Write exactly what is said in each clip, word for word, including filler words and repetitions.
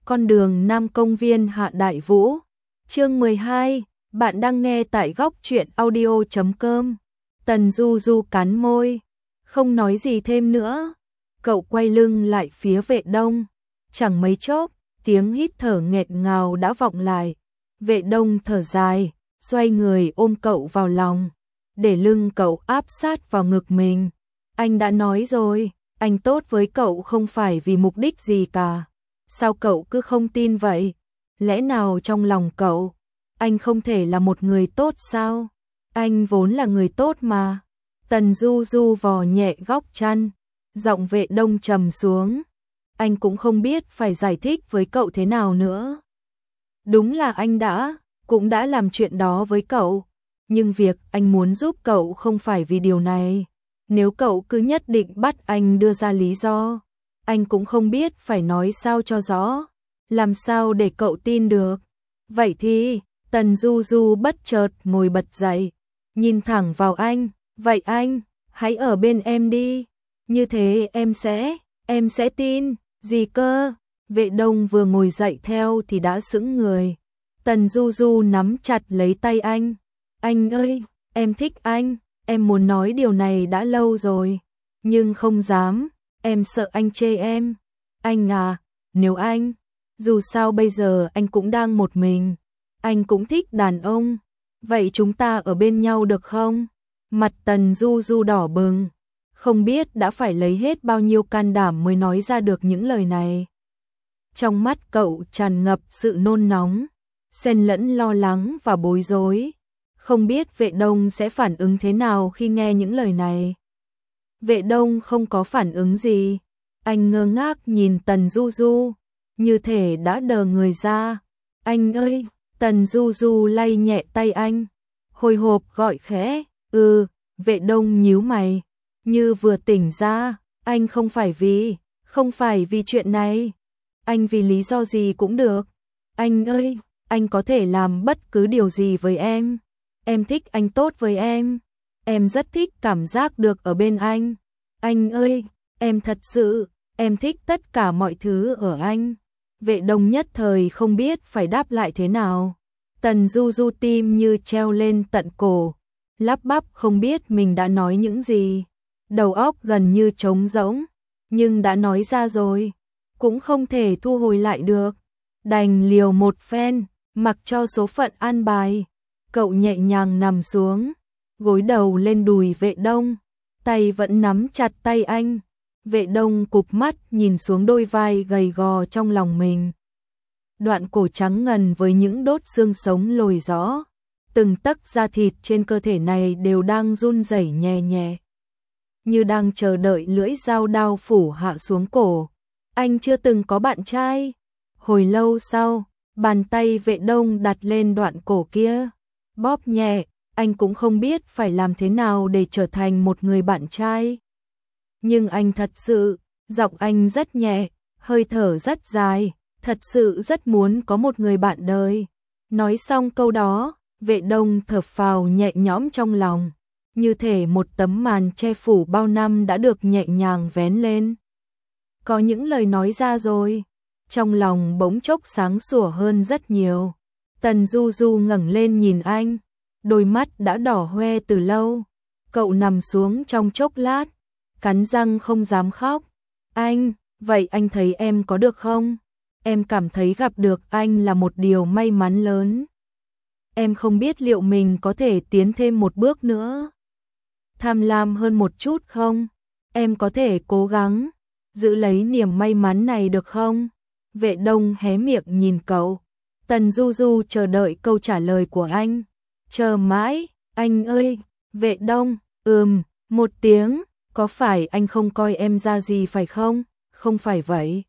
con đường Nam Công viên Hạ Đại Vũ. Chương mười hai, bạn đang nghe tại góc truyện audio chấm com. Tần Du Du cắn môi, không nói gì thêm nữa. Cậu quay lưng lại phía Vệ Đông. Chẳng mấy chốc, tiếng hít thở nghẹt ngào đã vọng lại. Vệ Đông thở dài, xoay người ôm cậu vào lòng, để lưng cậu áp sát vào ngực mình. Anh đã nói rồi, anh tốt với cậu không phải vì mục đích gì cả. Sao cậu cứ không tin vậy? Lẽ nào trong lòng cậu, anh không thể là một người tốt sao? Anh vốn là người tốt mà. Tần Du Du vò nhẹ góc chăn, giọng Vệ Đông trầm xuống. Anh cũng không biết phải giải thích với cậu thế nào nữa. Đúng là anh đã, cũng đã làm chuyện đó với cậu. Nhưng việc anh muốn giúp cậu không phải vì điều này. Nếu cậu cứ nhất định bắt anh đưa ra lý do, anh cũng không biết phải nói sao cho rõ. Làm sao để cậu tin được? Vậy thì, Tần Du Du bất chợt ngồi bật dậy, nhìn thẳng vào anh. Vậy anh, hãy ở bên em đi. Như thế em sẽ, em sẽ tin. Gì cơ? Vệ Đông vừa ngồi dậy theo thì đã sững người. Tần Du Du nắm chặt lấy tay anh. Anh ơi, em thích anh. Em muốn nói điều này đã lâu rồi, nhưng không dám, em sợ anh chê em. Anh à, nếu anh, dù sao bây giờ anh cũng đang một mình, anh cũng thích đàn ông, vậy chúng ta ở bên nhau được không? Mặt Tần Du Du đỏ bừng, không biết đã phải lấy hết bao nhiêu can đảm mới nói ra được những lời này. Trong mắt cậu tràn ngập sự nôn nóng, xen lẫn lo lắng và bối rối. Không biết Vệ Đông sẽ phản ứng thế nào khi nghe những lời này. Vệ Đông không có phản ứng gì. Anh ngơ ngác nhìn Tần Du Du, như thể đã đờ người ra. Anh ơi, Tần Du Du lay nhẹ tay anh, hồi hộp gọi khẽ. Ừ, Vệ Đông nhíu mày, như vừa tỉnh ra. Anh không phải vì, không phải vì chuyện này. Anh vì lý do gì cũng được. Anh ơi, anh có thể làm bất cứ điều gì với em. Em thích anh tốt với em. Em rất thích cảm giác được ở bên anh. Anh ơi, em thật sự, em thích tất cả mọi thứ ở anh. Vệ Đông nhất thời không biết phải đáp lại thế nào. Tần Du Du tim như treo lên tận cổ, lắp bắp không biết mình đã nói những gì. Đầu óc gần như trống rỗng, nhưng đã nói ra rồi, cũng không thể thu hồi lại được. Đành liều một phen, mặc cho số phận an bài. Cậu nhẹ nhàng nằm xuống, gối đầu lên đùi Vệ Đông, tay vẫn nắm chặt tay anh. Vệ Đông cụp mắt nhìn xuống đôi vai gầy gò trong lòng mình. Đoạn cổ trắng ngần với những đốt xương sống lồi rõ, từng tấc da thịt trên cơ thể này đều đang run rẩy nhẹ nhẹ, như đang chờ đợi lưỡi dao đao phủ hạ xuống cổ. Anh chưa từng có bạn trai. Hồi lâu sau, bàn tay Vệ Đông đặt lên đoạn cổ kia, bóp nhẹ. Anh cũng không biết phải làm thế nào để trở thành một người bạn trai. Nhưng anh thật sự, giọng anh rất nhẹ, hơi thở rất dài, thật sự rất muốn có một người bạn đời. Nói xong câu đó, Vệ Đông thở phào nhẹ nhõm trong lòng, như thể một tấm màn che phủ bao năm đã được nhẹ nhàng vén lên. Có những lời nói ra rồi, trong lòng bỗng chốc sáng sủa hơn rất nhiều. Tần Du Du ngẩng lên nhìn anh, đôi mắt đã đỏ hoe từ lâu. Cậu nằm xuống trong chốc lát, cắn răng không dám khóc. Anh, vậy anh thấy em có được không? Em cảm thấy gặp được anh là một điều may mắn lớn. Em không biết liệu mình có thể tiến thêm một bước nữa, tham lam hơn một chút không? Em có thể cố gắng giữ lấy niềm may mắn này được không? Vệ Đông hé miệng nhìn cậu. Tần Du Du chờ đợi câu trả lời của anh. Chờ mãi, anh ơi. Vệ Đông, ừm, một tiếng. Có phải anh không coi em ra gì phải không? Không phải vậy.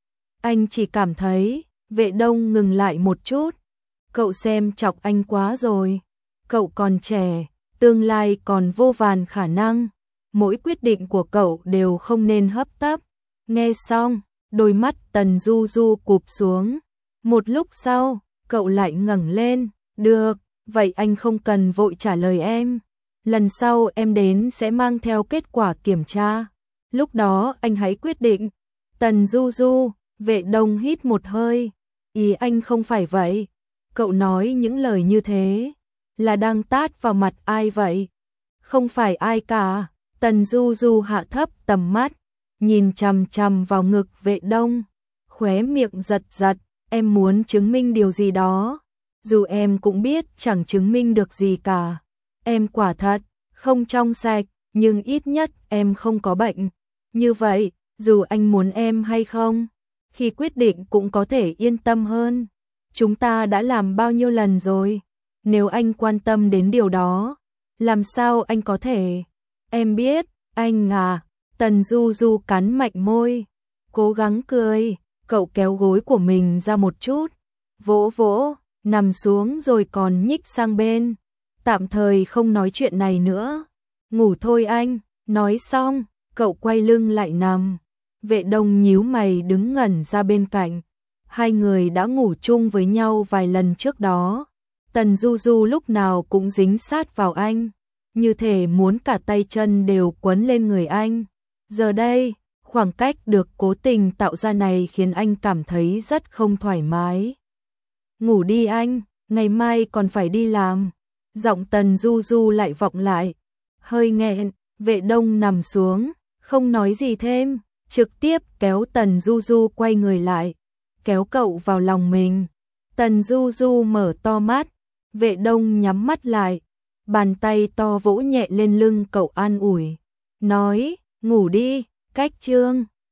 Anh chỉ cảm thấy. Vệ Đông ngừng lại một chút. Cậu xem chọc anh quá rồi. Cậu còn trẻ, tương lai còn vô vàn khả năng. Mỗi quyết định của cậu đều không nên hấp tấp. Nghe xong, đôi mắt Tần Du Du cụp xuống. Một lúc sau, cậu lại ngẩng lên. Được, vậy anh không cần vội trả lời em. Lần sau em đến sẽ mang theo kết quả kiểm tra. Lúc đó anh hãy quyết định. Tần Du Du, Vệ Đông hít một hơi, ý anh không phải vậy. Cậu nói những lời như thế là đang tát vào mặt ai vậy? Không phải ai cả. Tần Du Du hạ thấp tầm mắt, nhìn chằm chằm vào ngực Vệ Đông, khóe miệng giật giật, em muốn chứng minh điều gì đó, dù em cũng biết chẳng chứng minh được gì cả. Em quả thật không trong sạch, nhưng ít nhất em không có bệnh. Như vậy, dù anh muốn em hay không, khi quyết định cũng có thể yên tâm hơn. Chúng ta đã làm bao nhiêu lần rồi, nếu anh quan tâm đến điều đó, làm sao anh có thể? Em biết, anh à. Tần Du Du cắn mạnh môi, cố gắng cười, cậu kéo gối của mình ra một chút, vỗ vỗ, nằm xuống rồi còn nhích sang bên. Tạm thời không nói chuyện này nữa, ngủ thôi anh. Nói xong, cậu quay lưng lại nằm. Vệ Đông nhíu mày đứng ngẩn ra bên cạnh. Hai người đã ngủ chung với nhau vài lần trước đó. Tần Du Du lúc nào cũng dính sát vào anh, như thể muốn cả tay chân đều quấn lên người anh. Giờ đây, khoảng cách được cố tình tạo ra này khiến anh cảm thấy rất không thoải mái. Ngủ đi anh, ngày mai còn phải đi làm. Giọng Tần Du Du lại vọng lại, hơi nghẹn. Vệ Đông nằm xuống, không nói gì thêm, trực tiếp kéo Tần Du Du quay người lại, kéo cậu vào lòng mình. Tần Du Du mở to mắt, Vệ Đông nhắm mắt lại, bàn tay to vỗ nhẹ lên lưng cậu an ủi, nói, ngủ đi. Cách chương